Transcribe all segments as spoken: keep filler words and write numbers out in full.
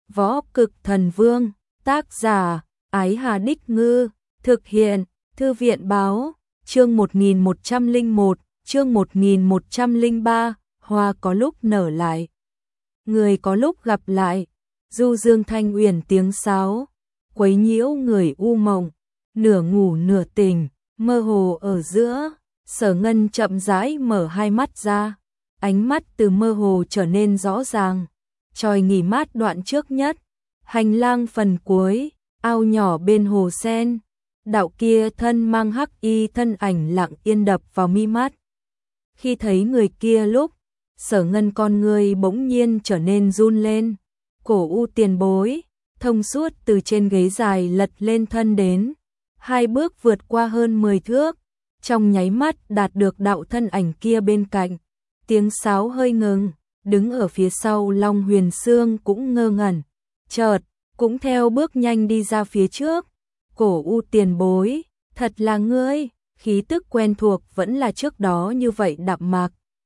Võ Cực Thần Vương, tác giả, Ái Hà Đích Ngư, thực hiện, Thư viện Báo, chương một nghìn một trăm lẻ một, chương một nghìn một trăm lẻ ba, hoa có lúc nở lại, người có lúc gặp lại, du dương thanh uyển tiếng sáo, quấy nhiễu người u mộng, nửa ngủ nửa tỉnh, mơ hồ ở giữa, Sở Ngân chậm rãi mở hai mắt ra, ánh mắt từ mơ hồ trở nên rõ ràng. Tròi nghỉ mát đoạn trước nhất, hành lang phần cuối, ao nhỏ bên hồ sen, đạo kia thân mang hắc y thân ảnh lặng yên đập vào mi mắt. Khi thấy người kia lúc, Sở Ngân con người bỗng nhiên trở nên run lên, cổ u tiền bối, thông suốt từ trên ghế dài lật lên thân đến, hai bước vượt qua hơn mười thước, trong nháy mắt đạt được đạo thân ảnh kia bên cạnh, tiếng sáo hơi ngừng. Đứng ở phía sau Long Huyền Sương cũng ngơ ngẩn, chợt cũng theo bước nhanh đi ra phía trước. Cổ u tiền bối, thật là ngươi, khí tức quen thuộc vẫn là trước đó như vậy đạm mạc.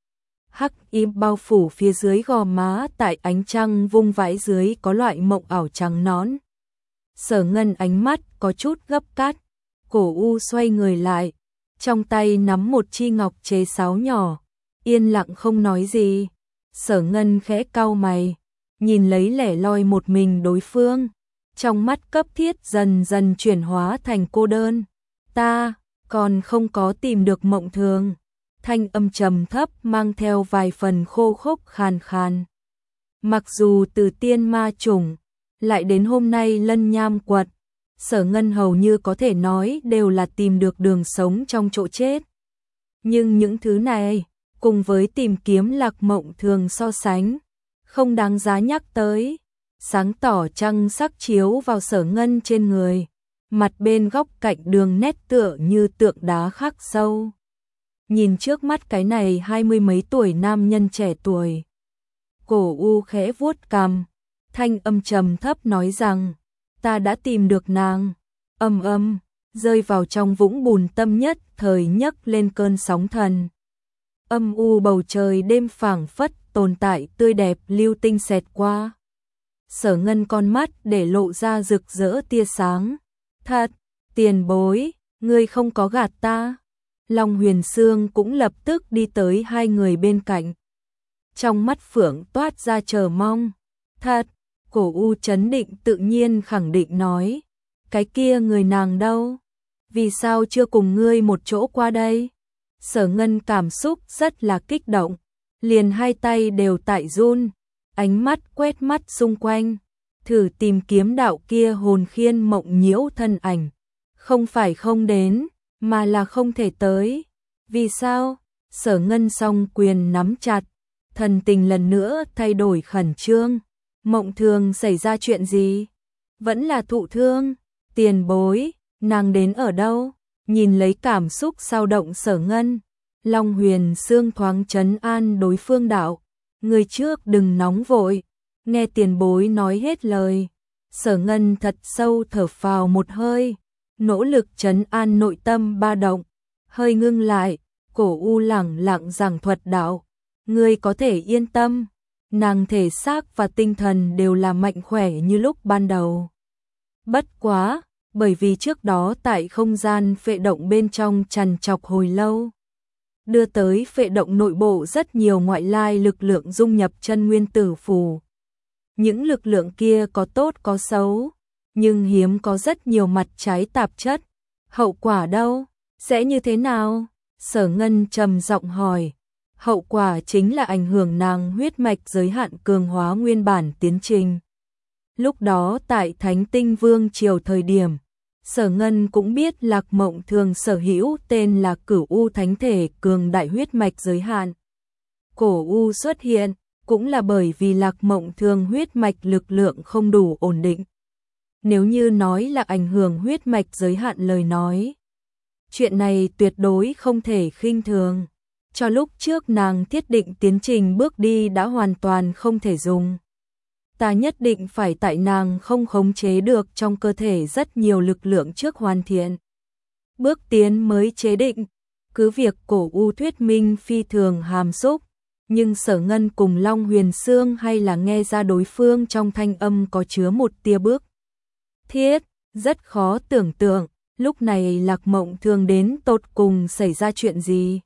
Hắc y bao phủ phía dưới gò má, tại ánh trăng vung vãi dưới có loại mộng ảo trắng nón. Sở Ngân ánh mắt có chút gấp cắt, cổ u xoay người lại, trong tay nắm một chi ngọc chế sáo nhỏ, yên lặng không nói gì. Sở Ngân khẽ cau mày, nhìn lấy lẻ loi một mình đối phương, trong mắt cấp thiết dần dần chuyển hóa thành cô đơn. Ta còn không có tìm được Mộng Thường, thanh âm trầm thấp mang theo vài phần khô khốc khàn khàn. Mặc dù từ tiên ma chủng, lại đến hôm nay lân nham quật, Sở Ngân hầu như có thể nói đều là tìm được đường sống trong chỗ chết. Nhưng những thứ này, cùng với tìm kiếm Lạc Mộng Thường so sánh, không đáng giá nhắc tới. Sáng tỏ trăng sắc chiếu vào Sở Ngân trên người, mặt bên góc cạnh đường nét tựa như tượng đá khắc sâu. Nhìn trước mắt cái này hai mươi mấy tuổi nam nhân trẻ tuổi, cổ u khẽ vuốt cằm, thanh âm trầm thấp nói rằng, ta đã tìm được nàng. Âm âm, rơi vào trong vũng bùn tâm nhất thời nhấc lên cơn sóng thần. Âm u bầu trời đêm phảng phất tồn tại tươi đẹp lưu tinh xẹt qua. Sở Ngân con mắt để lộ ra rực rỡ tia sáng. Thật, tiền bối, ngươi không có gạt ta. Long Huyền Sương cũng lập tức đi tới hai người bên cạnh. Trong mắt phượng toát ra chờ mong. Thật, cổ u chấn định tự nhiên khẳng định nói. Cái kia người nàng đâu? Vì sao chưa cùng ngươi một chỗ qua đây? Sở Ngân cảm xúc rất là kích động, liền hai tay đều tại run, ánh mắt quét mắt xung quanh, thử tìm kiếm đạo kia hồn khiên mộng nhiễu thân ảnh. Không phải không đến, mà là không thể tới. Vì sao? Sở Ngân song quyền nắm chặt, thần tình lần nữa thay đổi khẩn trương. Mộng Thường xảy ra chuyện gì? Vẫn là thụ thương? Tiền bối, nàng đến ở đâu? Nhìn lấy cảm xúc dao động Sở Ngân, Long Huyền Sương thoáng trấn an đối phương đạo, người trước đừng nóng vội, nghe tiền bối nói hết lời. Sở Ngân thật sâu thở phào một hơi, nỗ lực trấn an nội tâm ba động, hơi ngưng lại, cổ u lẳng lặng giảng thuật đạo, người có thể yên tâm, nàng thể xác và tinh thần đều là mạnh khỏe như lúc ban đầu. Bất quá, bởi vì trước đó tại không gian phệ động bên trong trằn trọc hồi lâu, đưa tới phệ động nội bộ rất nhiều ngoại lai lực lượng dung nhập chân nguyên tử phù. Những lực lượng kia có tốt có xấu, nhưng hiếm có rất nhiều mặt trái tạp chất. Hậu quả đâu? Sẽ như thế nào? Sở Ngân trầm giọng hỏi. Hậu quả chính là ảnh hưởng nàng huyết mạch giới hạn cường hóa nguyên bản tiến trình. Lúc đó tại Thánh Tinh Vương triều thời điểm, Sở Ngân cũng biết Lạc Mộng Thường sở hữu tên là Cửu U Thánh Thể cường đại huyết mạch giới hạn. Cổ U xuất hiện, cũng là bởi vì Lạc Mộng Thường huyết mạch lực lượng không đủ ổn định. Nếu như nói là ảnh hưởng huyết mạch giới hạn lời nói, chuyện này tuyệt đối không thể khinh thường. Cho lúc trước nàng thiết định tiến trình bước đi đã hoàn toàn không thể dùng. Ta nhất định phải tại nàng không khống chế được trong cơ thể rất nhiều lực lượng trước hoàn thiện. Bước tiến mới chế định, cứ việc cổ u thuyết minh phi thường hàm xúc, nhưng Sở Ngân cùng Long Huyền Sương hay là nghe ra đối phương trong thanh âm có chứa một tia bước thiết, rất khó tưởng tượng, lúc này Lạc Mộng Thường đến tột cùng xảy ra chuyện gì.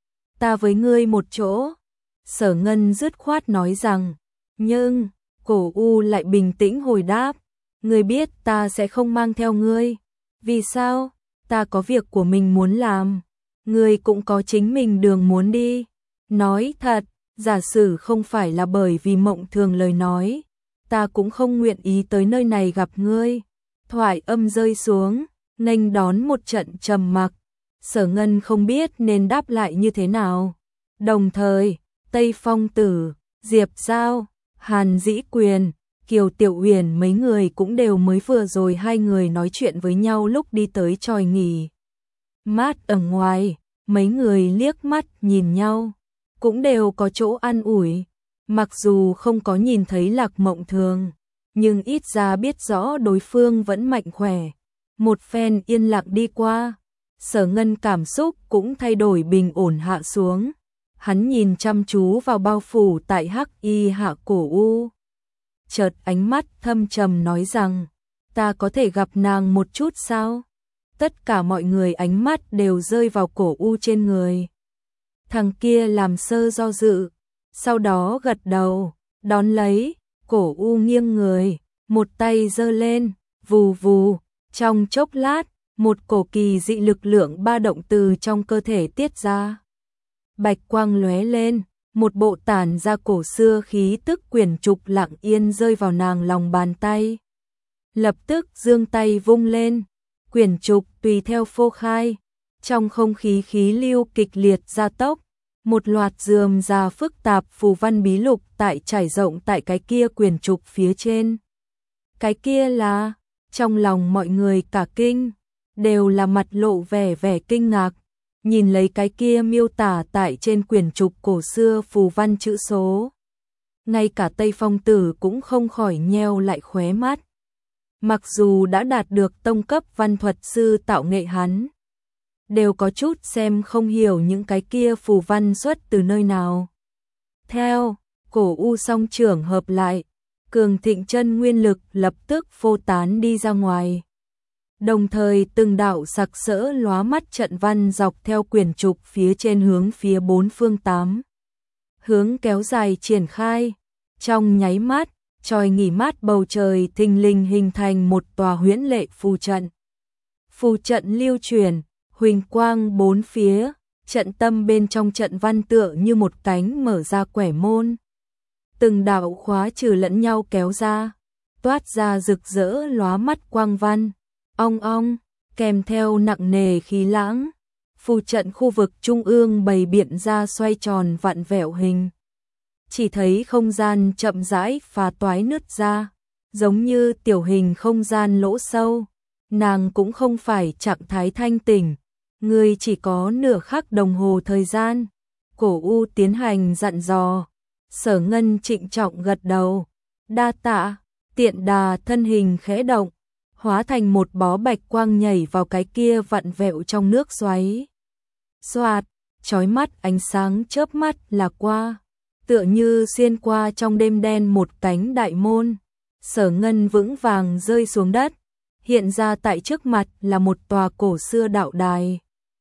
Ta với ngươi một chỗ, Sở Ngân dứt khoát nói rằng, nhưng, Cổ U lại bình tĩnh hồi đáp, ngươi biết ta sẽ không mang theo ngươi. Vì sao? Ta có việc của mình muốn làm, ngươi cũng có chính mình đường muốn đi. Nói thật, giả sử không phải là bởi vì Mộng Thường lời nói, ta cũng không nguyện ý tới nơi này gặp ngươi. Thoại âm rơi xuống, nghênh đón một trận trầm mặc, Sở Ngân không biết nên đáp lại như thế nào. Đồng thời, Tây Phong Tử, Diệp Giao, Hàn Dĩ Quyền, Kiều Tiểu Uyển mấy người cũng đều mới vừa rồi hai người nói chuyện với nhau lúc đi tới tròi nghỉ mát ở ngoài, mấy người liếc mắt nhìn nhau, cũng đều có chỗ an ủi, mặc dù không có nhìn thấy Lạc Mộng Thường, nhưng ít ra biết rõ đối phương vẫn mạnh khỏe. Một phen yên lặng đi qua, Sở Ngân cảm xúc cũng thay đổi bình ổn hạ xuống. Hắn nhìn chăm chú vào bao phủ tại hắc y hạ Cổ U. Chợt ánh mắt thâm trầm nói rằng, ta có thể gặp nàng một chút sao? Tất cả mọi người ánh mắt đều rơi vào Cổ U trên người. Thằng kia làm sơ do dự, sau đó gật đầu, đón lấy, Cổ U nghiêng người, một tay giơ lên, vù vù, trong chốc lát, một cổ kỳ dị lực lượng ba động từ trong cơ thể tiết ra. Bạch quang lóe lên, một bộ tản ra cổ xưa khí tức quyển trục lặng yên rơi vào nàng lòng bàn tay. Lập tức giương tay vung lên, quyển trục tùy theo phô khai, trong không khí khí lưu kịch liệt gia tốc, một loạt rườm rà phức tạp phù văn bí lục tại trải rộng tại cái kia quyển trục phía trên. Cái kia là, trong lòng mọi người cả kinh, đều là mặt lộ vẻ vẻ kinh ngạc. Nhìn lấy cái kia miêu tả tại trên quyển trục cổ xưa phù văn chữ số. Ngay cả Tây Phong Tử cũng không khỏi nheo lại khóe mắt. Mặc dù đã đạt được tông cấp văn thuật sư tạo nghệ hắn, đều có chút xem không hiểu những cái kia phù văn xuất từ nơi nào. Theo, Cổ U song trưởng hợp lại, cường thịnh chân nguyên lực lập tức phô tán đi ra ngoài. Đồng thời từng đạo sặc sỡ lóa mắt trận văn dọc theo quyển trục phía trên hướng phía bốn phương tám hướng kéo dài triển khai. Trong nháy mắt, tròi nghỉ mát bầu trời thình lình hình thành một tòa huyễn lệ phù trận. Phù trận lưu chuyển, huỳnh quang bốn phía, trận tâm bên trong trận văn tựa như một cánh mở ra quẻ môn. Từng đạo khóa trừ lẫn nhau kéo ra, toát ra rực rỡ lóa mắt quang văn. Ong ong, kèm theo nặng nề khí lãng, phù trận khu vực trung ương bày biện ra xoay tròn vặn vẹo hình. Chỉ thấy không gian chậm rãi phá toái nứt ra, giống như tiểu hình không gian lỗ sâu. Nàng cũng không phải trạng thái thanh tỉnh, người chỉ có nửa khắc đồng hồ thời gian. Cổ U tiến hành dặn dò, Sở Ngân trịnh trọng gật đầu, đa tạ, tiện đà thân hình khẽ động, hóa thành một bó bạch quang nhảy vào cái kia vặn vẹo trong nước xoáy. Xoạt, chói mắt ánh sáng chớp mắt là qua, tựa như xuyên qua trong đêm đen một cánh đại môn. Sở Ngân vững vàng rơi xuống đất, hiện ra tại trước mặt là một tòa cổ xưa đạo đài.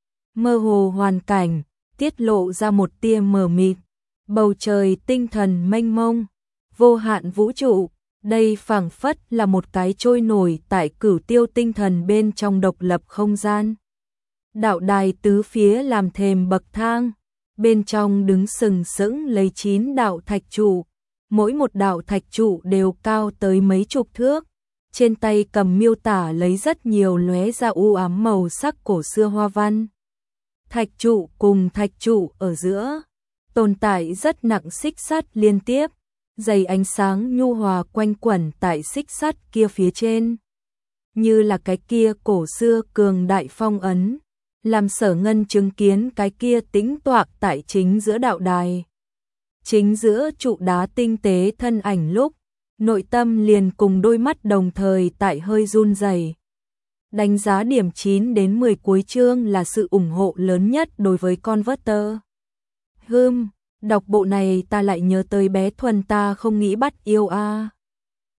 Mơ hồ hoàn cảnh, tiết lộ ra một tia mờ mịt, bầu trời tinh thần mênh mông, vô hạn vũ trụ. Đây phảng phất là một cái trôi nổi tại cửu tiêu tinh thần bên trong độc lập không gian. Đạo đài tứ phía làm thềm bậc thang, bên trong đứng sừng sững lấy chín đạo thạch trụ, mỗi một đạo thạch trụ đều cao tới mấy chục thước, trên tay cầm miêu tả lấy rất nhiều lóe ra u ám màu sắc cổ xưa hoa văn. Thạch trụ cùng thạch trụ ở giữa, tồn tại rất nặng xích sắt liên tiếp. Dày ánh sáng nhu hòa quanh quẩn tại xích sắt kia phía trên, như là cái kia cổ xưa cường đại phong ấn, làm Sở Ngân chứng kiến cái kia tĩnh toạc tại chính giữa đạo đài. Chính giữa trụ đá tinh tế thân ảnh lúc, nội tâm liền cùng đôi mắt đồng thời tại hơi run rẩy. Đánh giá điểm chín đến mười cuối chương là sự ủng hộ lớn nhất đối với Converter. Hừm, Đọc bộ này ta lại nhớ tới bé Thuần ta không nghĩ bắt yêu a.